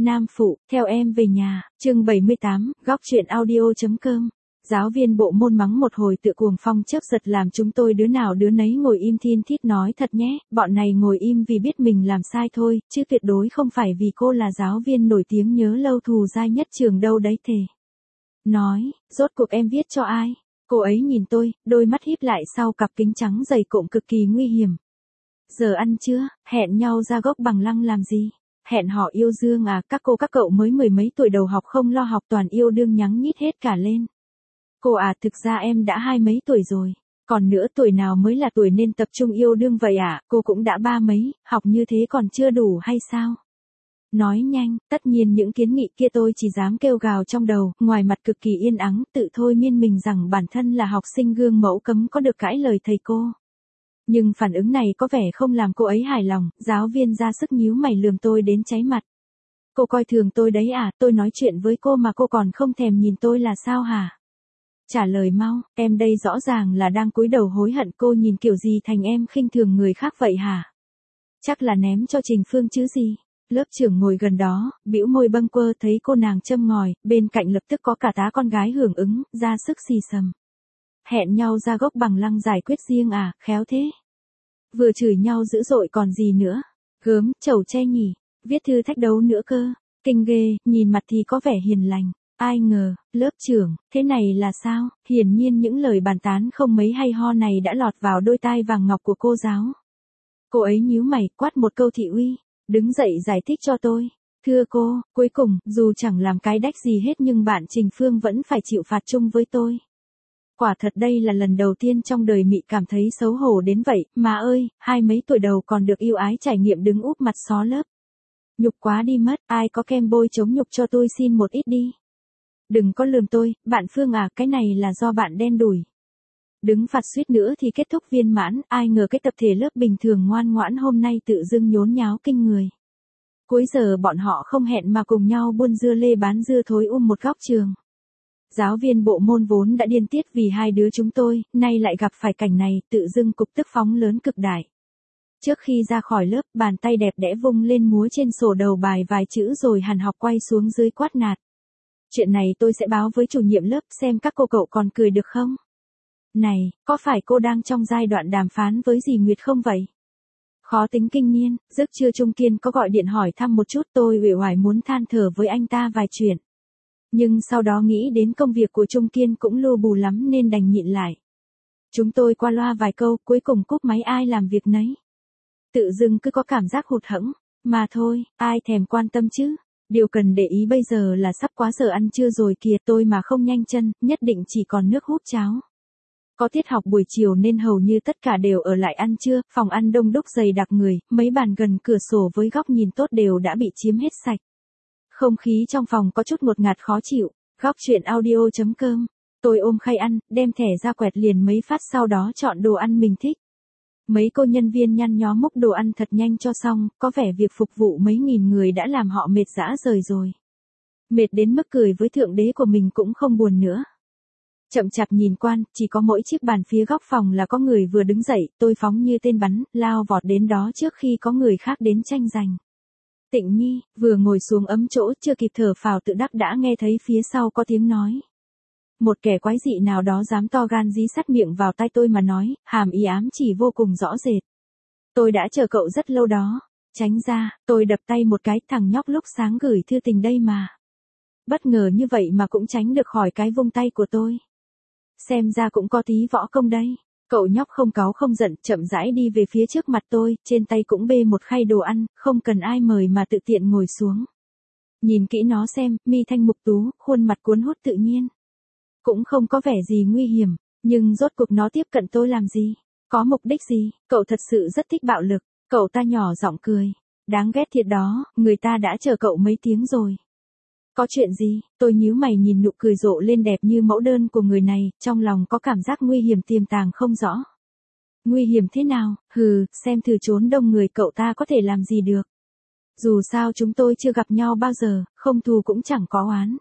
Nam phụ, theo em về nhà, chương 78, góc chuyện audio.com. Giáo viên bộ môn mắng một hồi tự cuồng phong chớp giật làm chúng tôi đứa nào đứa nấy ngồi im thin thít nói thật nhé, bọn này ngồi im vì biết mình làm sai thôi, chứ tuyệt đối không phải vì cô là giáo viên nổi tiếng nhớ lâu thù dai nhất trường đâu đấy thề. Nói, rốt cuộc em viết cho ai? Cô ấy nhìn tôi, đôi mắt híp lại sau cặp kính trắng dày cộm cực kỳ nguy hiểm. Giờ ăn chưa, hẹn nhau ra gốc Bằng Lăng làm gì? Hẹn họ yêu đương à, các cô các cậu mới mười mấy tuổi đầu học không lo học toàn yêu đương nhắng nhít hết cả lên. Cô à, thực ra em đã 20 mấy tuổi rồi, còn nữa tuổi nào mới là tuổi nên tập trung yêu đương vậy à, cô cũng đã 30 mấy, học như thế còn chưa đủ hay sao? Nói nhanh, tất nhiên những kiến nghị kia tôi chỉ dám kêu gào trong đầu, ngoài mặt cực kỳ yên ắng, tự thôi miên mình rằng bản thân là học sinh gương mẫu cấm có được cãi lời thầy cô. Nhưng phản ứng này có vẻ không làm cô ấy hài lòng, giáo viên ra sức nhíu mày lườm tôi đến cháy mặt. Cô coi thường tôi đấy à, tôi nói chuyện với cô mà cô còn không thèm nhìn tôi là sao hả? Trả lời mau, em đây rõ ràng là đang cúi đầu hối hận, cô nhìn kiểu gì thành em khinh thường người khác vậy hả? Chắc là ném cho Trình Phương chứ gì? Lớp trưởng ngồi gần đó, bĩu môi bâng quơ thấy cô nàng châm ngòi, bên cạnh lập tức có cả tá con gái hưởng ứng, ra sức xì xầm. Hẹn nhau ra gốc Bằng Lăng giải quyết riêng à, khéo thế. Vừa chửi nhau dữ dội còn gì nữa. Gớm, chầu che nhỉ, viết thư thách đấu nữa cơ. Kinh ghê, nhìn mặt thì có vẻ hiền lành. Ai ngờ, lớp trưởng, thế này là sao? Hiển nhiên những lời bàn tán không mấy hay ho này đã lọt vào đôi tai vàng ngọc của cô giáo. Cô ấy nhíu mày, quát một câu thị uy, đứng dậy giải thích cho tôi. Thưa cô, cuối cùng, dù chẳng làm cái đách gì hết nhưng bạn Trình Phương vẫn phải chịu phạt chung với tôi. Quả thật đây là lần đầu tiên trong đời Mị cảm thấy xấu hổ đến vậy, mà ơi, 20 mấy tuổi đầu còn được yêu ái trải nghiệm đứng úp mặt xó lớp. Nhục quá đi mất, ai có kem bôi chống nhục cho tôi xin một ít đi. Đừng có lườm tôi, bạn Phương à, cái này là do bạn đen đủi. Đứng phạt suýt nữa thì kết thúc viên mãn, ai ngờ cái tập thể lớp bình thường ngoan ngoãn hôm nay tự dưng nhốn nháo kinh người. Cuối giờ bọn họ không hẹn mà cùng nhau buôn dưa lê bán dưa thối một góc trường. Giáo viên bộ môn vốn đã điên tiết vì hai đứa chúng tôi, nay lại gặp phải cảnh này, tự dưng cục tức phóng lớn cực đại. Trước khi ra khỏi lớp, bàn tay đẹp đẽ vung lên múa trên sổ đầu bài vài chữ rồi hàn học quay xuống dưới quát nạt. Chuyện này tôi sẽ báo với chủ nhiệm lớp xem các cô cậu còn cười được không? Này, có phải cô đang trong giai đoạn đàm phán với dì Nguyệt không vậy? Khó tính kinh niên, giấc trưa Trung Kiên có gọi điện hỏi thăm một chút, tôi uể oải muốn than thở với anh ta vài chuyện. Nhưng sau đó nghĩ đến công việc của Trung Kiên cũng lu bù lắm nên đành nhịn lại. Chúng tôi qua loa vài câu, cuối cùng cúp máy ai làm việc nấy. Tự dưng cứ có cảm giác hụt hẫng, mà thôi, ai thèm quan tâm chứ. Điều cần để ý bây giờ là sắp quá giờ ăn trưa rồi kìa, tôi mà không nhanh chân, nhất định chỉ còn nước húp cháo. Có tiết học buổi chiều nên hầu như tất cả đều ở lại ăn trưa, phòng ăn đông đúc dày đặc người, mấy bàn gần cửa sổ với góc nhìn tốt đều đã bị chiếm hết sạch. Không khí trong phòng có chút ngột ngạt khó chịu, góc chuyện audio.com. Tôi ôm khay ăn, đem thẻ ra quẹt liền mấy phát sau đó chọn đồ ăn mình thích. Mấy cô nhân viên nhăn nhó múc đồ ăn thật nhanh cho xong, có vẻ việc phục vụ mấy nghìn người đã làm họ mệt rã rời rồi. Mệt đến mức cười với thượng đế của mình cũng không buồn nữa. Chậm chạp nhìn quan, chỉ có mỗi chiếc bàn phía góc phòng là có người vừa đứng dậy, tôi phóng như tên bắn, lao vọt đến đó trước khi có người khác đến tranh giành. Tịnh Nhi, vừa ngồi xuống ấm chỗ chưa kịp thở phào tự đắc đã nghe thấy phía sau có tiếng nói. Một kẻ quái dị nào đó dám to gan dí sắt miệng vào tai tôi mà nói, hàm ý ám chỉ vô cùng rõ rệt. Tôi đã chờ cậu rất lâu đó. Tránh ra, tôi đập tay một cái, thằng nhóc lúc sáng gửi thư tình đây mà. Bất ngờ như vậy mà cũng tránh được khỏi cái vung tay của tôi. Xem ra cũng có tí võ công đây. Cậu nhóc không cáu không giận, chậm rãi đi về phía trước mặt tôi, trên tay cũng bê một khay đồ ăn, không cần ai mời mà tự tiện ngồi xuống. Nhìn kỹ nó xem, mi thanh mục tú, khuôn mặt cuốn hút tự nhiên. Cũng không có vẻ gì nguy hiểm, nhưng rốt cuộc nó tiếp cận tôi làm gì? Có mục đích gì? Cậu thật sự rất thích bạo lực. Cậu ta nhỏ giọng cười. Đáng ghét thiệt đó, người ta đã chờ cậu mấy tiếng rồi. Có chuyện gì? Tôi nhíu mày nhìn nụ cười rộ lên đẹp như mẫu đơn của người này, trong lòng có cảm giác nguy hiểm tiềm tàng không rõ. Nguy hiểm thế nào? Hừ, xem thử trốn đông người cậu ta có thể làm gì được. Dù sao chúng tôi chưa gặp nhau bao giờ, không thù cũng chẳng có oán.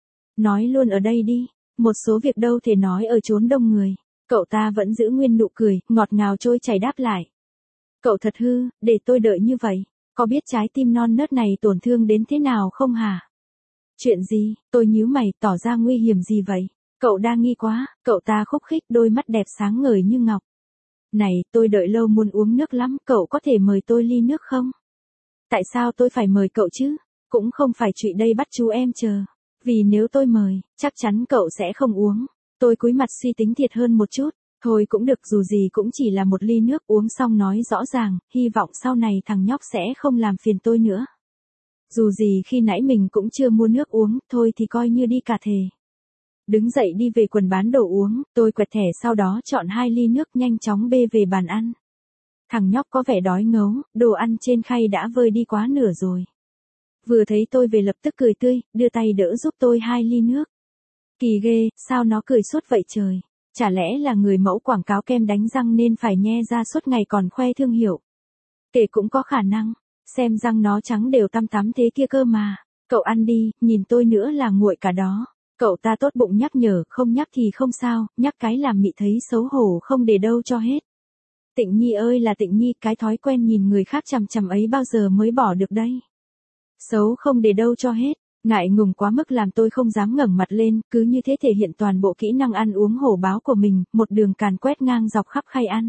Nói luôn ở đây đi, một số việc đâu thể nói ở chốn đông người. Cậu ta vẫn giữ nguyên nụ cười, ngọt ngào trôi chảy đáp lại. Cậu thật hư, để tôi đợi như vậy. Có biết trái tim non nớt này tổn thương đến thế nào không hả? Chuyện gì? Tôi nhíu mày, tỏ ra nguy hiểm gì vậy? Cậu đa nghi quá, cậu ta khúc khích, đôi mắt đẹp sáng ngời như ngọc. Này, tôi đợi lâu muốn uống nước lắm, cậu có thể mời tôi ly nước không? Tại sao tôi phải mời cậu chứ? Cũng không phải trụy đây bắt chú em chờ. Vì nếu tôi mời, chắc chắn cậu sẽ không uống. Tôi cúi mặt suy tính thiệt hơn một chút. Thôi cũng được, dù gì cũng chỉ là một ly nước, uống xong nói rõ ràng, hy vọng sau này thằng nhóc sẽ không làm phiền tôi nữa. Dù gì khi nãy mình cũng chưa mua nước uống, thôi thì coi như đi cả thề. Đứng dậy đi về quầy bán đồ uống, tôi quẹt thẻ sau đó chọn 2 ly nước nhanh chóng bê về bàn ăn. Thằng nhóc có vẻ đói ngấu, đồ ăn trên khay đã vơi đi quá nửa rồi. Vừa thấy tôi về lập tức cười tươi, đưa tay đỡ giúp tôi 2 ly nước. Kỳ ghê, sao nó cười suốt vậy trời? Chả lẽ là người mẫu quảng cáo kem đánh răng nên phải nhe ra suốt ngày còn khoe thương hiệu? Kể cũng có khả năng, xem răng nó trắng đều tăm tắm thế kia cơ mà. Cậu ăn đi, nhìn tôi nữa là nguội cả đó. Cậu ta tốt bụng nhắc nhở, không nhắc thì không sao, nhắc cái làm mị thấy xấu hổ không để đâu cho hết. Tịnh Nhi ơi là Tịnh Nhi, cái thói quen nhìn người khác chằm chằm ấy bao giờ mới bỏ được đây? Xấu không để đâu cho hết, ngại ngùng quá mức làm tôi không dám ngẩng mặt lên, cứ như thế thể hiện toàn bộ kỹ năng ăn uống hổ báo của mình, một đường càn quét ngang dọc khắp khay ăn.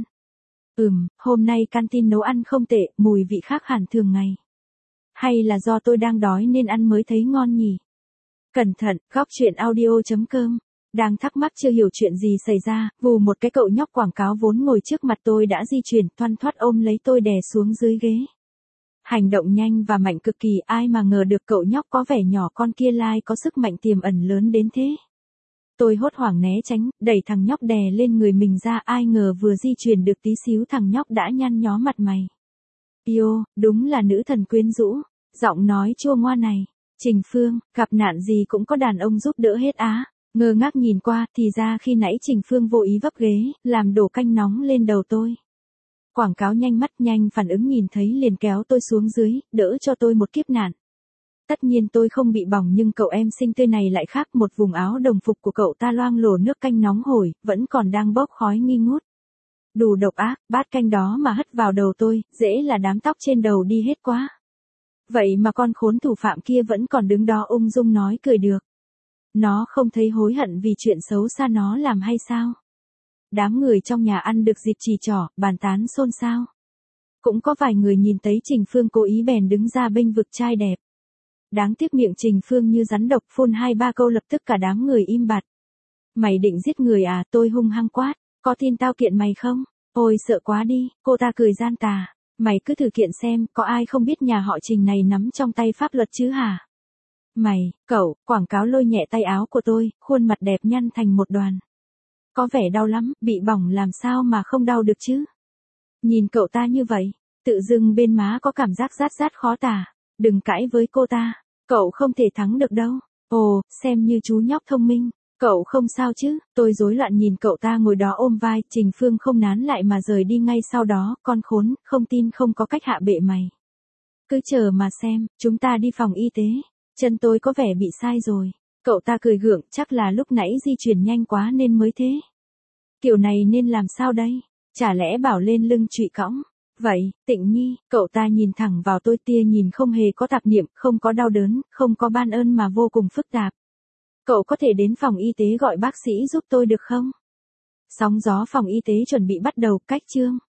Hôm nay canteen nấu ăn không tệ, mùi vị khác hẳn thường ngày. Hay là do tôi đang đói nên ăn mới thấy ngon nhỉ? Cẩn thận, góc chuyện audio.com. Đang thắc mắc chưa hiểu chuyện gì xảy ra, vù một cái cậu nhóc quảng cáo vốn ngồi trước mặt tôi đã di chuyển, thoăn thoắt ôm lấy tôi đè xuống dưới ghế. Hành động nhanh và mạnh cực kỳ, ai mà ngờ được cậu nhóc có vẻ nhỏ con kia lai có sức mạnh tiềm ẩn lớn đến thế. Tôi hốt hoảng né tránh, đẩy thằng nhóc đè lên người mình ra, ai ngờ vừa di chuyển được tí xíu thằng nhóc đã nhăn nhó mặt mày. Yêu, đúng là nữ thần quyến rũ, giọng nói chua ngoa này. Trình Phương, gặp nạn gì cũng có đàn ông giúp đỡ hết á. Ngơ ngác nhìn qua, thì ra khi nãy Trình Phương vô ý vấp ghế, làm đổ canh nóng lên đầu tôi. Quảng cáo nhanh mắt nhanh phản ứng nhìn thấy liền kéo tôi xuống dưới, đỡ cho tôi một kiếp nạn. Tất nhiên tôi không bị bỏng nhưng cậu em xinh tươi này lại khác, một vùng áo đồng phục của cậu ta loang lổ nước canh nóng hổi, vẫn còn đang bốc khói nghi ngút. Đủ độc ác, bát canh đó mà hất vào đầu tôi, dễ là đám tóc trên đầu đi hết quá. Vậy mà con khốn thủ phạm kia vẫn còn đứng đó ung dung nói cười được. Nó không thấy hối hận vì chuyện xấu xa nó làm hay sao? Đám người trong nhà ăn được dịp chỉ trỏ, bàn tán xôn xao. Cũng có vài người nhìn thấy Trình Phương cố ý bèn đứng ra bênh vực trai đẹp. Đáng tiếc miệng Trình Phương như rắn độc, phun 2-3 câu lập tức cả đám người im bặt. Mày định giết người à? Tôi hung hăng quát, có tin tao kiện mày không? Ôi sợ quá đi, cô ta cười gian tà. Mày cứ thử kiện xem, có ai không biết nhà họ Trình này nắm trong tay pháp luật chứ hả? Mày, cậu, quảng cáo lôi nhẹ tay áo của tôi, khuôn mặt đẹp nhăn thành một đoàn. Có vẻ đau lắm, bị bỏng làm sao mà không đau được chứ? Nhìn cậu ta như vậy, tự dưng bên má có cảm giác rát rát khó tả. Đừng cãi với cô ta, cậu không thể thắng được đâu. Ồ, xem như chú nhóc thông minh. Cậu không sao chứ? Tôi rối loạn nhìn cậu ta ngồi đó ôm vai, Trình Phương không nán lại mà rời đi ngay sau đó, con khốn, không tin không có cách hạ bệ mày. Cứ chờ mà xem, chúng ta đi phòng y tế. Chân tôi có vẻ bị sai rồi. Cậu ta cười gượng, chắc là lúc nãy di chuyển nhanh quá nên mới thế. Kiểu này nên làm sao đây? Chả lẽ bảo lên lưng trụy cõng? Vậy, Tịnh Nhi, cậu ta nhìn thẳng vào tôi, tia nhìn không hề có tạp niệm, không có đau đớn, không có ban ơn mà vô cùng phức tạp. Cậu có thể đến phòng y tế gọi bác sĩ giúp tôi được không? Sóng gió phòng y tế chuẩn bị bắt đầu, cách chương.